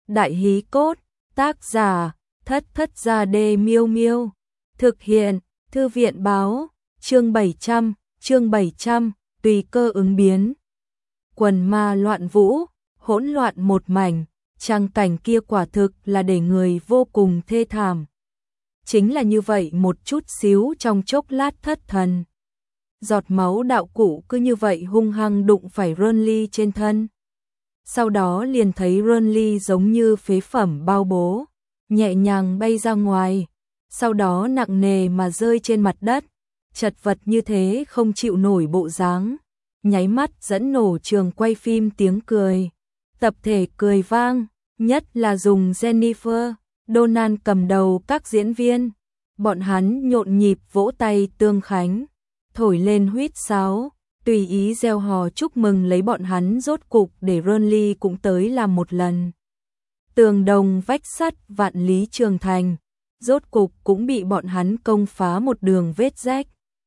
Đại hí cốt, tác giả, Thất Thất Gia Đê Miêu Miêu. Thực hiện, Thư viện báo, chương 700, tùy cơ ứng biến. Quần ma loạn vũ, hỗn loạn một mảnh, trang cảnh kia quả thực là để người vô cùng thê thảm. Chính là như vậy một chút xíu trong chốc lát thất thần. Giọt máu đạo cụ cứ như vậy hung hăng đụng phải Renly trên thân. Sau đó liền thấy Renly giống như phế phẩm bao bố, nhẹ nhàng bay ra ngoài, sau đó nặng nề mà rơi trên mặt đất, chật vật như thế không chịu nổi bộ dáng, nháy mắt dẫn nổ trường quay phim tiếng cười. Tập thể cười vang, nhất là dùng Jennifer, Donald cầm đầu các diễn viên, bọn hắn nhộn nhịp vỗ tay tương khánh, thổi lên huýt sáo, tùy ý reo hò chúc mừng lấy bọn hắn rốt cục để Renly cũng tới làm một lần. Tường đồng vách sắt vạn lý trường thành, rốt cục cũng bị bọn hắn công phá một đường vết rách.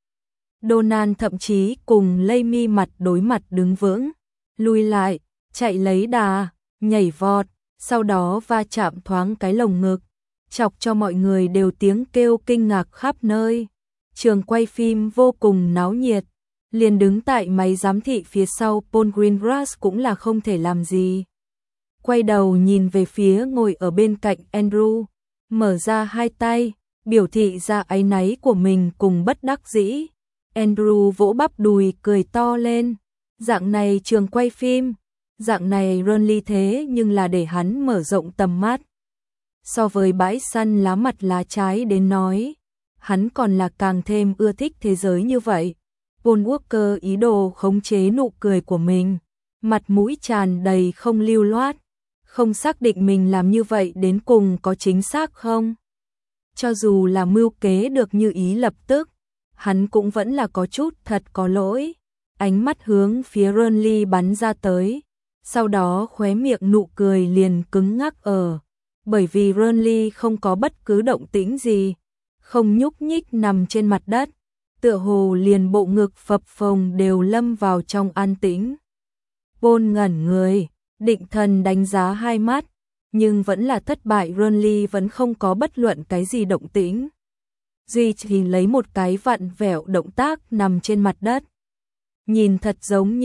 Donald thậm chí cùng Laimi mặt đối mặt đứng vững, lùi lại, chạy lấy đà, nhảy vọt, sau đó va chạm thoáng cái lồng ngực, chọc cho mọi người đều tiếng kêu kinh ngạc khắp nơi. Trường quay phim vô cùng náo nhiệt, liền đứng tại máy giám thị phía sau Paul Greengrass cũng là không thể làm gì. Quay đầu nhìn về phía ngồi ở bên cạnh Andrew, mở ra hai tay, biểu thị ra áy náy của mình cùng bất đắc dĩ. Andrew vỗ bắp đùi cười to lên, dạng này trường quay phim, dạng này Renly thế nhưng là để hắn mở rộng tầm mắt. So với bãi săn lá mặt lá trái đến nói, hắn còn là càng thêm ưa thích thế giới như vậy. Paul Walker ý đồ khống chế nụ cười của mình, mặt mũi tràn đầy không lưu loát, không xác định mình làm như vậy đến cùng có chính xác không. Cho dù là mưu kế được như ý lập tức, hắn cũng vẫn là có chút thật có lỗi. Ánh mắt hướng phía Renly bắn ra tới, sau đó khóe miệng nụ cười liền cứng ngắc ở, bởi vì Renly không có bất cứ động tĩnh gì, không nhúc nhích nằm trên mặt đất, tựa hồ liền bộ ngực phập phồng đều lâm vào trong an tĩnh. Paul ngẩn người, định thần đánh giá hai mắt, nhưng vẫn là thất bại. Renly vẫn không có bất luận cái gì động tĩnh, duy chỉ lấy một cái vặn vẹo động tác nằm trên mặt đất. Nhìn thật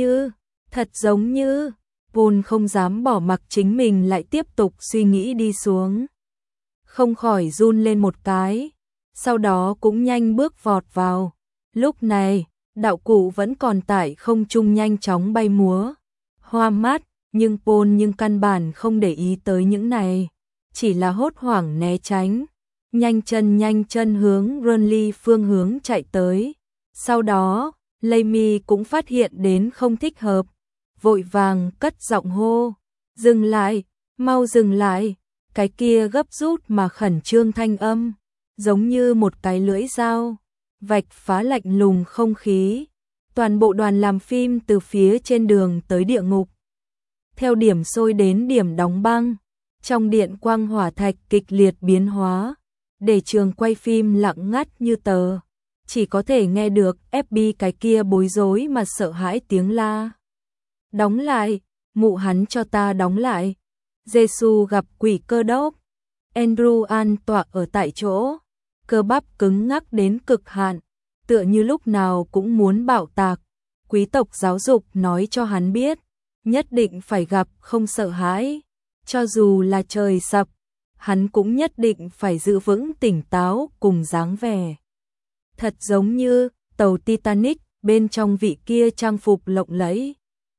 giống như, Paul không dám bỏ mặc chính mình lại tiếp tục suy nghĩ đi xuống. Không khỏi run lên một cái, sau đó cũng nhanh bước vọt vào. Lúc này, đạo cụ vẫn còn tại không trung nhanh chóng bay múa, hoa mát, nhưng Paul căn bản không để ý tới những này, chỉ là hốt hoảng né tránh, nhanh chân hướng Renly phương hướng chạy tới. Sau đó, Laimi cũng phát hiện đến không thích hợp, vội vàng cất giọng hô, dừng lại, mau dừng lại. Cái kia gấp rút mà khẩn trương thanh âm, giống như một cái lưỡi dao, vạch phá lạnh lùng không khí. Toàn bộ đoàn làm phim từ phía trên đường tới địa ngục, theo điểm sôi đến điểm đóng băng, trong điện quang hỏa thạch kịch liệt biến hóa, để trường quay phim lặng ngắt như tờ, chỉ có thể nghe được FB cái kia bối rối mà sợ hãi tiếng la. Đóng lại, mụ hắn cho ta đóng lại. Giê-xu gặp quỷ cơ đốc. Andrew an tọa ở tại chỗ, cơ bắp cứng ngắc đến cực hạn, tựa như lúc nào cũng muốn bạo tạc. Quý tộc giáo dục nói cho hắn biết, nhất định phải gặp không sợ hãi, cho dù là trời sập, hắn cũng nhất định phải giữ vững tỉnh táo cùng dáng vẻ. Thật giống như tàu Titanic bên trong vị kia trang phục lộng lẫy.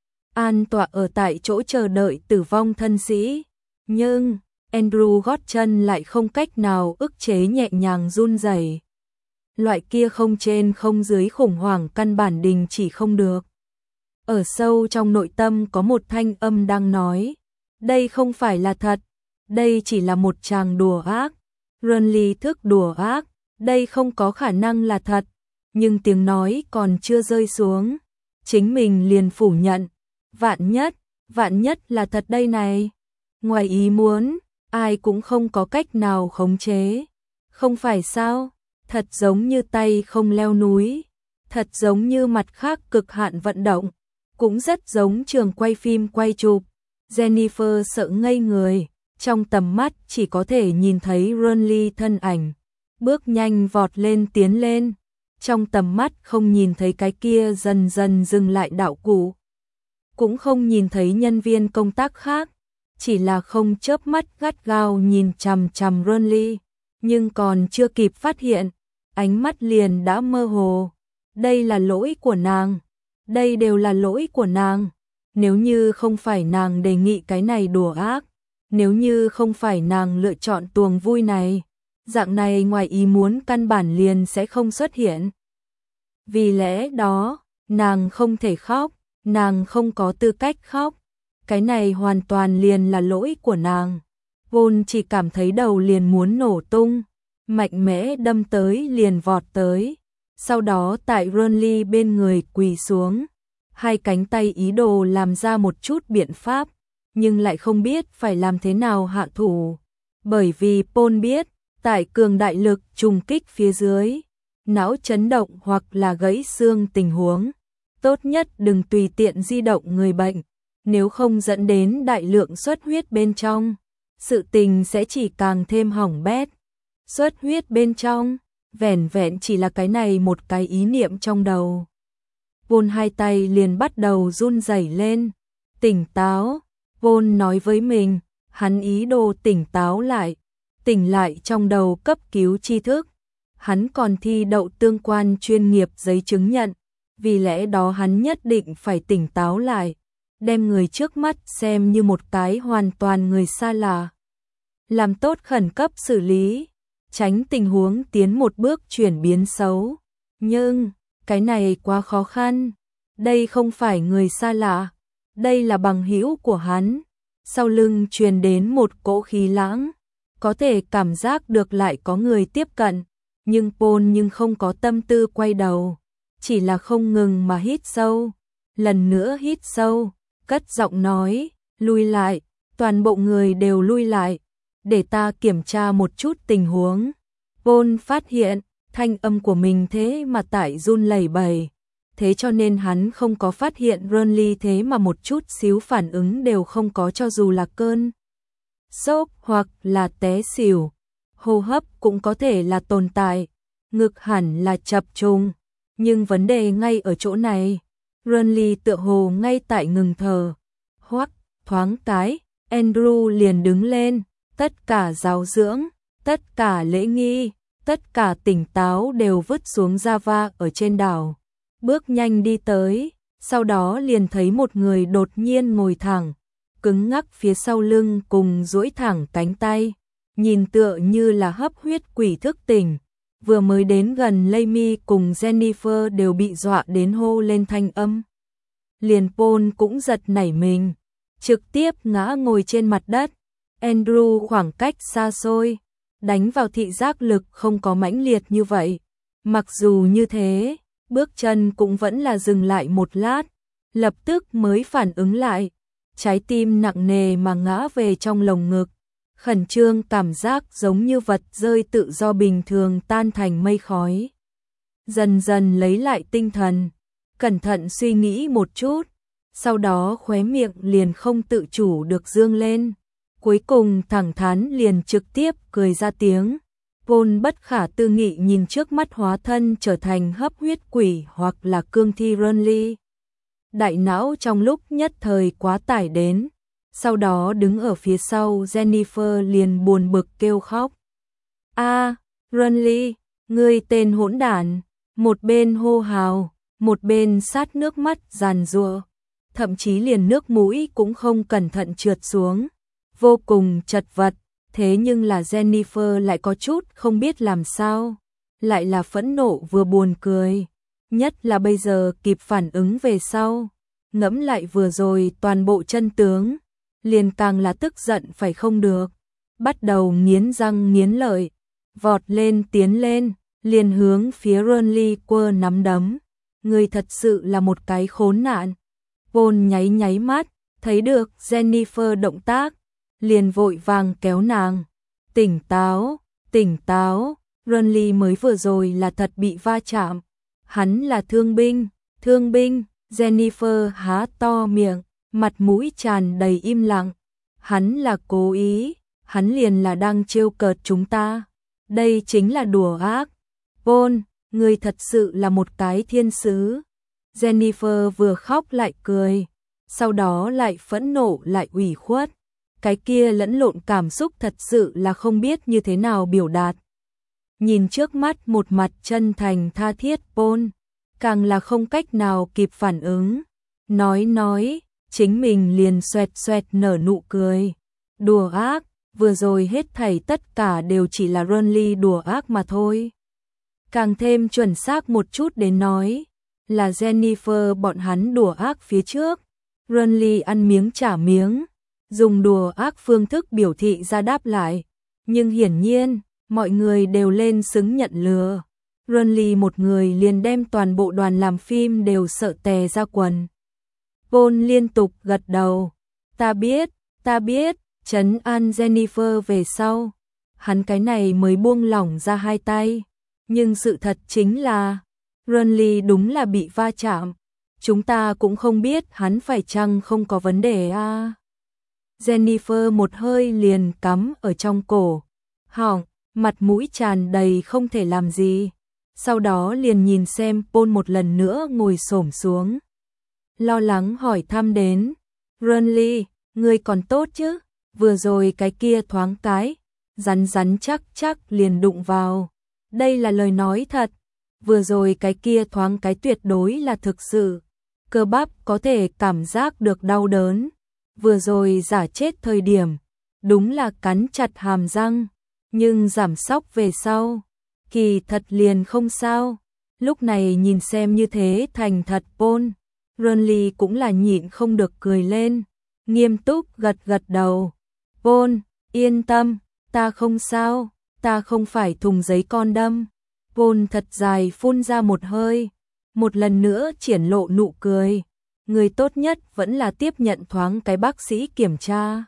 An tọa ở tại chỗ chờ đợi tử vong thân sĩ, nhưng Andrew gót chân lại không cách nào ức chế nhẹ nhàng run rẩy. Loại kia không trên không dưới khủng hoảng căn bản đình chỉ không được. Ở sâu trong nội tâm có một thanh âm đang nói, đây không phải là thật, đây chỉ là một tràng đùa ác. Renly thức đùa ác, đây không có khả năng là thật. Nhưng tiếng nói còn chưa rơi xuống, chính mình liền phủ nhận, vạn nhất là thật đây này. Ngoài ý muốn, ai cũng không có cách nào khống chế. Không phải sao, thật giống như tay không leo núi, thật giống như mặt khác cực hạn vận động, cũng rất giống trường quay phim quay chụp. Jennifer sợ ngây người, trong tầm mắt chỉ có thể nhìn thấy Renly thân ảnh, bước nhanh vọt lên tiến lên, trong tầm mắt không nhìn thấy cái kia dần dần dừng lại đạo cụ, cũng không nhìn thấy nhân viên công tác khác, chỉ là không chớp mắt gắt gao nhìn chằm chằm Renly, nhưng còn chưa kịp phát hiện, ánh mắt liền đã mơ hồ. Đây là lỗi của nàng, đây đều là lỗi của nàng. Nếu như không phải nàng đề nghị cái này đùa ác, nếu như không phải nàng lựa chọn tuồng vui này, dạng này ngoài ý muốn căn bản liền sẽ không xuất hiện. Vì lẽ đó, nàng không thể khóc, nàng không có tư cách khóc. Cái này hoàn toàn liền là lỗi của nàng. Vốn chỉ cảm thấy đầu liền muốn nổ tung, mạnh mẽ đâm tới liền vọt tới. Sau đó tại Renly bên người quỳ xuống, hai cánh tay ý đồ làm ra một chút biện pháp, nhưng lại không biết phải làm thế nào hạ thủ. Bởi vì Paul biết, tại cường đại lực trùng kích phía dưới, não chấn động hoặc là gãy xương tình huống, tốt nhất đừng tùy tiện di động người bệnh, nếu không dẫn đến đại lượng xuất huyết bên trong, sự tình sẽ chỉ càng thêm hỏng bét. Xuất huyết bên trong, vẻn vẹn chỉ là cái này một cái ý niệm trong đầu. Vôn hai tay liền bắt đầu run rẩy lên. Tỉnh táo, Vôn nói với mình, hắn ý đồ tỉnh táo lại, tỉnh lại trong đầu cấp cứu tri thức. Hắn còn thi đậu tương quan chuyên nghiệp giấy chứng nhận, vì lẽ đó hắn nhất định phải tỉnh táo lại, đem người trước mắt xem như một cái hoàn toàn người xa lạ. Làm tốt khẩn cấp xử lý, tránh tình huống tiến một bước chuyển biến xấu. Nhưng, cái này quá khó khăn. Đây không phải người xa lạ, đây là bằng hữu của hắn. Sau lưng truyền đến một cỗ khí lãng, có thể cảm giác được lại có người tiếp cận, nhưng Paul không có tâm tư quay đầu, chỉ là không ngừng mà hít sâu, lần nữa hít sâu, cất giọng nói, lui lại, toàn bộ người đều lui lại, để ta kiểm tra một chút tình huống. Paul phát hiện, thanh âm của mình thế mà tại run lẩy bẩy, thế cho nên hắn không có phát hiện Renly thế mà một chút xíu phản ứng đều không có, cho dù là cơn sốt hoặc là té xỉu, hô hấp cũng có thể là tồn tại, ngực hẳn là chập trùng, nhưng vấn đề ngay ở chỗ này. Renly tựa hồ ngay tại ngừng thở, hoắc thoáng cái, Andrew liền đứng lên, tất cả giáo dưỡng, tất cả lễ nghi, tất cả tỉnh táo đều vứt xuống Java ở trên đảo, bước nhanh đi tới, sau đó liền thấy một người đột nhiên ngồi thẳng, cứng ngắc phía sau lưng cùng duỗi thẳng cánh tay, nhìn tựa như là hấp huyết quỷ thức tỉnh. Vừa mới đến gần Amy cùng Jennifer đều bị dọa đến hô lên thanh âm. Liền Paul cũng giật nảy mình, trực tiếp ngã ngồi trên mặt đất. Andrew khoảng cách xa xôi, đánh vào thị giác lực không có mãnh liệt như vậy. Mặc dù như thế, bước chân cũng vẫn là dừng lại một lát, lập tức mới phản ứng lại, trái tim nặng nề mà ngã về trong lồng ngực. Khẩn trương cảm giác giống như vật rơi tự do bình thường tan thành mây khói. Dần dần lấy lại tinh thần, cẩn thận suy nghĩ một chút, sau đó khóe miệng liền không tự chủ được dương lên. Cuối cùng thẳng thắn liền trực tiếp cười ra tiếng. Paul bất khả tư nghị nhìn trước mắt hóa thân trở thành hấp huyết quỷ hoặc là cương thi Renly. Đại não trong lúc nhất thời quá tải đến. Sau đó đứng ở phía sau Jennifer liền buồn bực kêu khóc. Renly, ngươi tên hỗn đản, một bên hô hào, một bên sát nước mắt giàn giụa, thậm chí liền nước mũi cũng không cẩn thận trượt xuống, vô cùng chật vật, thế nhưng là Jennifer lại có chút không biết làm sao, lại là phẫn nộ vừa buồn cười, nhất là bây giờ kịp phản ứng về sau, ngẫm lại vừa rồi toàn bộ chân tướng. Liền càng là tức giận phải không được, bắt đầu nghiến răng nghiến lợi, vọt lên tiến lên, liền hướng phía Renly quơ nắm đấm. Người thật sự là một cái khốn nạn. Paul nháy nháy mắt, thấy được Jennifer động tác, liền vội vàng kéo nàng. Tỉnh táo, tỉnh táo, Renly mới vừa rồi là thật bị va chạm. Hắn là thương binh, Jennifer há to miệng. Mặt mũi tràn đầy im lặng, hắn là cố ý, hắn liền là đang trêu cợt chúng ta. Đây chính là đùa ác. Paul, ngươi thật sự là một cái thiên sứ. Jennifer vừa khóc lại cười, sau đó lại phẫn nộ lại ủy khuất. Cái kia lẫn lộn cảm xúc thật sự là không biết như thế nào biểu đạt. Nhìn trước mắt một mặt chân thành tha thiết Paul, càng là không cách nào kịp phản ứng. Nói, chính mình liền xoẹt xoẹt nở nụ cười. Đùa ác, vừa rồi hết thảy tất cả đều chỉ là Ronly đùa ác mà thôi. Càng thêm chuẩn xác một chút đến nói, là Jennifer bọn hắn đùa ác phía trước. Ronly ăn miếng trả miếng, dùng đùa ác phương thức biểu thị ra đáp lại. Nhưng hiển nhiên, mọi người đều lên xứng nhận lừa. Ronly một người liền đem toàn bộ đoàn làm phim đều sợ tè ra quần. Paul liên tục gật đầu. Ta biết, trấn an Jennifer về sau. Hắn cái này mới buông lỏng ra hai tay. Nhưng sự thật chính là, Ronly đúng là bị va chạm. Chúng ta cũng không biết hắn phải chăng không có vấn đề à. Jennifer một hơi liền cắm ở trong cổ họng, mặt mũi tràn đầy không thể làm gì. Sau đó liền nhìn xem Paul một lần nữa ngồi xổm xuống. Lo lắng hỏi thăm đến. Ronly, ngươi còn tốt chứ? Vừa rồi cái kia thoáng cái, rắn chắc liền đụng vào. Đây là lời nói thật. Vừa rồi cái kia thoáng cái tuyệt đối là thực sự. Cơ bắp có thể cảm giác được đau đớn. Vừa rồi giả chết thời điểm, đúng là cắn chặt hàm răng. Nhưng giảm sóc về sau, kỳ thật liền không sao. Lúc này nhìn xem như thế thành thật Paul, Ronly cũng là nhịn không được cười lên, nghiêm túc gật đầu. Paul, yên tâm, ta không sao, ta không phải thùng giấy con đâm. Paul thật dài phun ra một hơi, một lần nữa triển lộ nụ cười. Người tốt nhất vẫn là tiếp nhận thoáng cái bác sĩ kiểm tra.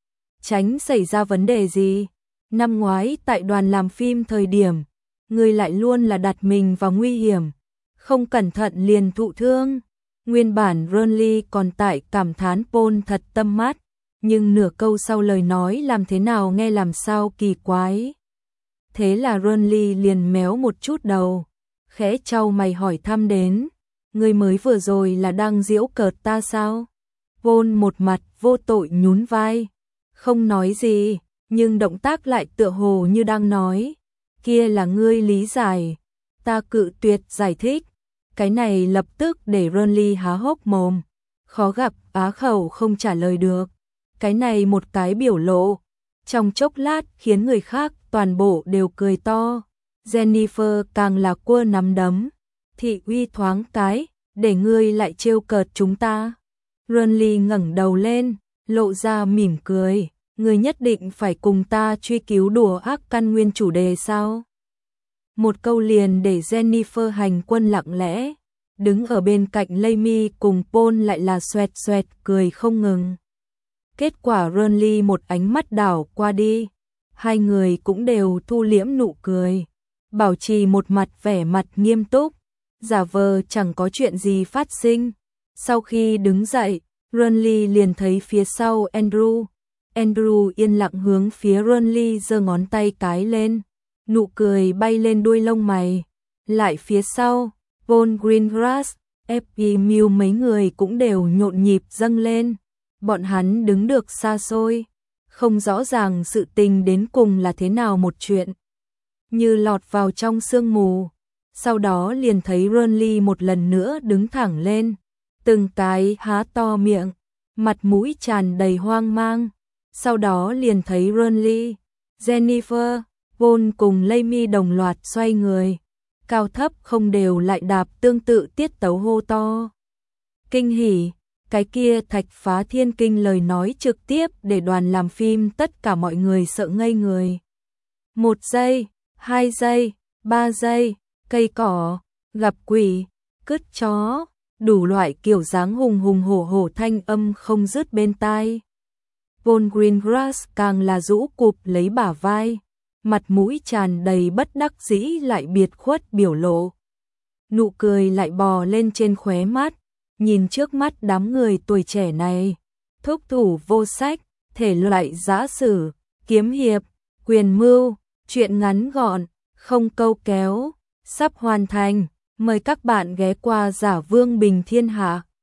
Tránh xảy ra vấn đề gì. Năm ngoái tại đoàn làm phim thời điểm, người lại luôn là đặt mình vào nguy hiểm. Không cẩn thận liền thụ thương. Nguyên bản Ronly còn tại cảm thán Paul thật tâm mát. Nhưng nửa câu sau lời nói làm thế nào nghe làm sao kỳ quái. Thế là Ronly liền méo một chút đầu. Khẽ chau mày hỏi thăm đến. Người mới vừa rồi là đang giễu cợt ta sao? Paul một mặt vô tội nhún vai. Không nói gì, nhưng động tác lại tựa hồ như đang nói. Kia là ngươi lý giải. Ta cự tuyệt giải thích. Cái này lập tức để Ronly há hốc mồm. Khó gặp á khẩu không trả lời được. Cái này một cái biểu lộ. Trong chốc lát khiến người khác toàn bộ đều cười to. Jennifer càng là cua nắm đấm. Thị uy thoáng cái, để ngươi lại trêu cợt chúng ta. Ronly ngẩng đầu lên, lộ ra mỉm cười. Ngươi nhất định phải cùng ta truy cứu đùa ác căn nguyên chủ đề sao? Một câu liền để Jennifer hành quân lặng lẽ. Đứng ở bên cạnh Amy cùng Paul lại là xoẹt xoẹt cười không ngừng. Kết quả Ronly một ánh mắt đảo qua đi. Hai người cũng đều thu liễm nụ cười. Bảo trì một mặt vẻ mặt nghiêm túc. Giả vờ chẳng có chuyện gì phát sinh. Sau khi đứng dậy, Ronly liền thấy phía sau Andrew. Andrew yên lặng hướng phía Ronly giơ ngón tay cái lên. Nụ cười bay lên đuôi lông mày. Lại phía sau, Paul Greengrass, F.E. Mills mấy người cũng đều nhộn nhịp dâng lên. Bọn hắn đứng được xa xôi, không rõ ràng sự tình đến cùng là thế nào một chuyện. Như lọt vào trong sương mù. Sau đó liền thấy Ronly một lần nữa đứng thẳng lên. Từng cái há to miệng, mặt mũi tràn đầy hoang mang. Sau đó liền thấy Ronly, Jennifer, Paul cùng Amy đồng loạt xoay người. Cao thấp không đều lại đạp tương tự tiết tấu hô to. Kinh hỉ, cái kia thạch phá thiên kinh lời nói trực tiếp để đoàn làm phim tất cả mọi người sợ ngây người. 1 giây, 2 giây, 3 giây, cây cỏ, gặp quỷ, cứt chó, đủ loại kiểu dáng hùng hùng hổ hổ thanh âm không dứt bên tai. Paul Greengrass càng là rũ cụp lấy bả vai, mặt mũi tràn đầy bất đắc dĩ lại biệt khuất biểu lộ. Nụ cười lại bò lên trên khóe mắt, nhìn trước mắt đám người tuổi trẻ này, thúc thủ vô sách, thể loại dã sử, kiếm hiệp, quyền mưu, truyện ngắn gọn, không câu kéo, sắp hoàn thành. Mời các bạn ghé qua Giả Vương Bình Thiên Hạ.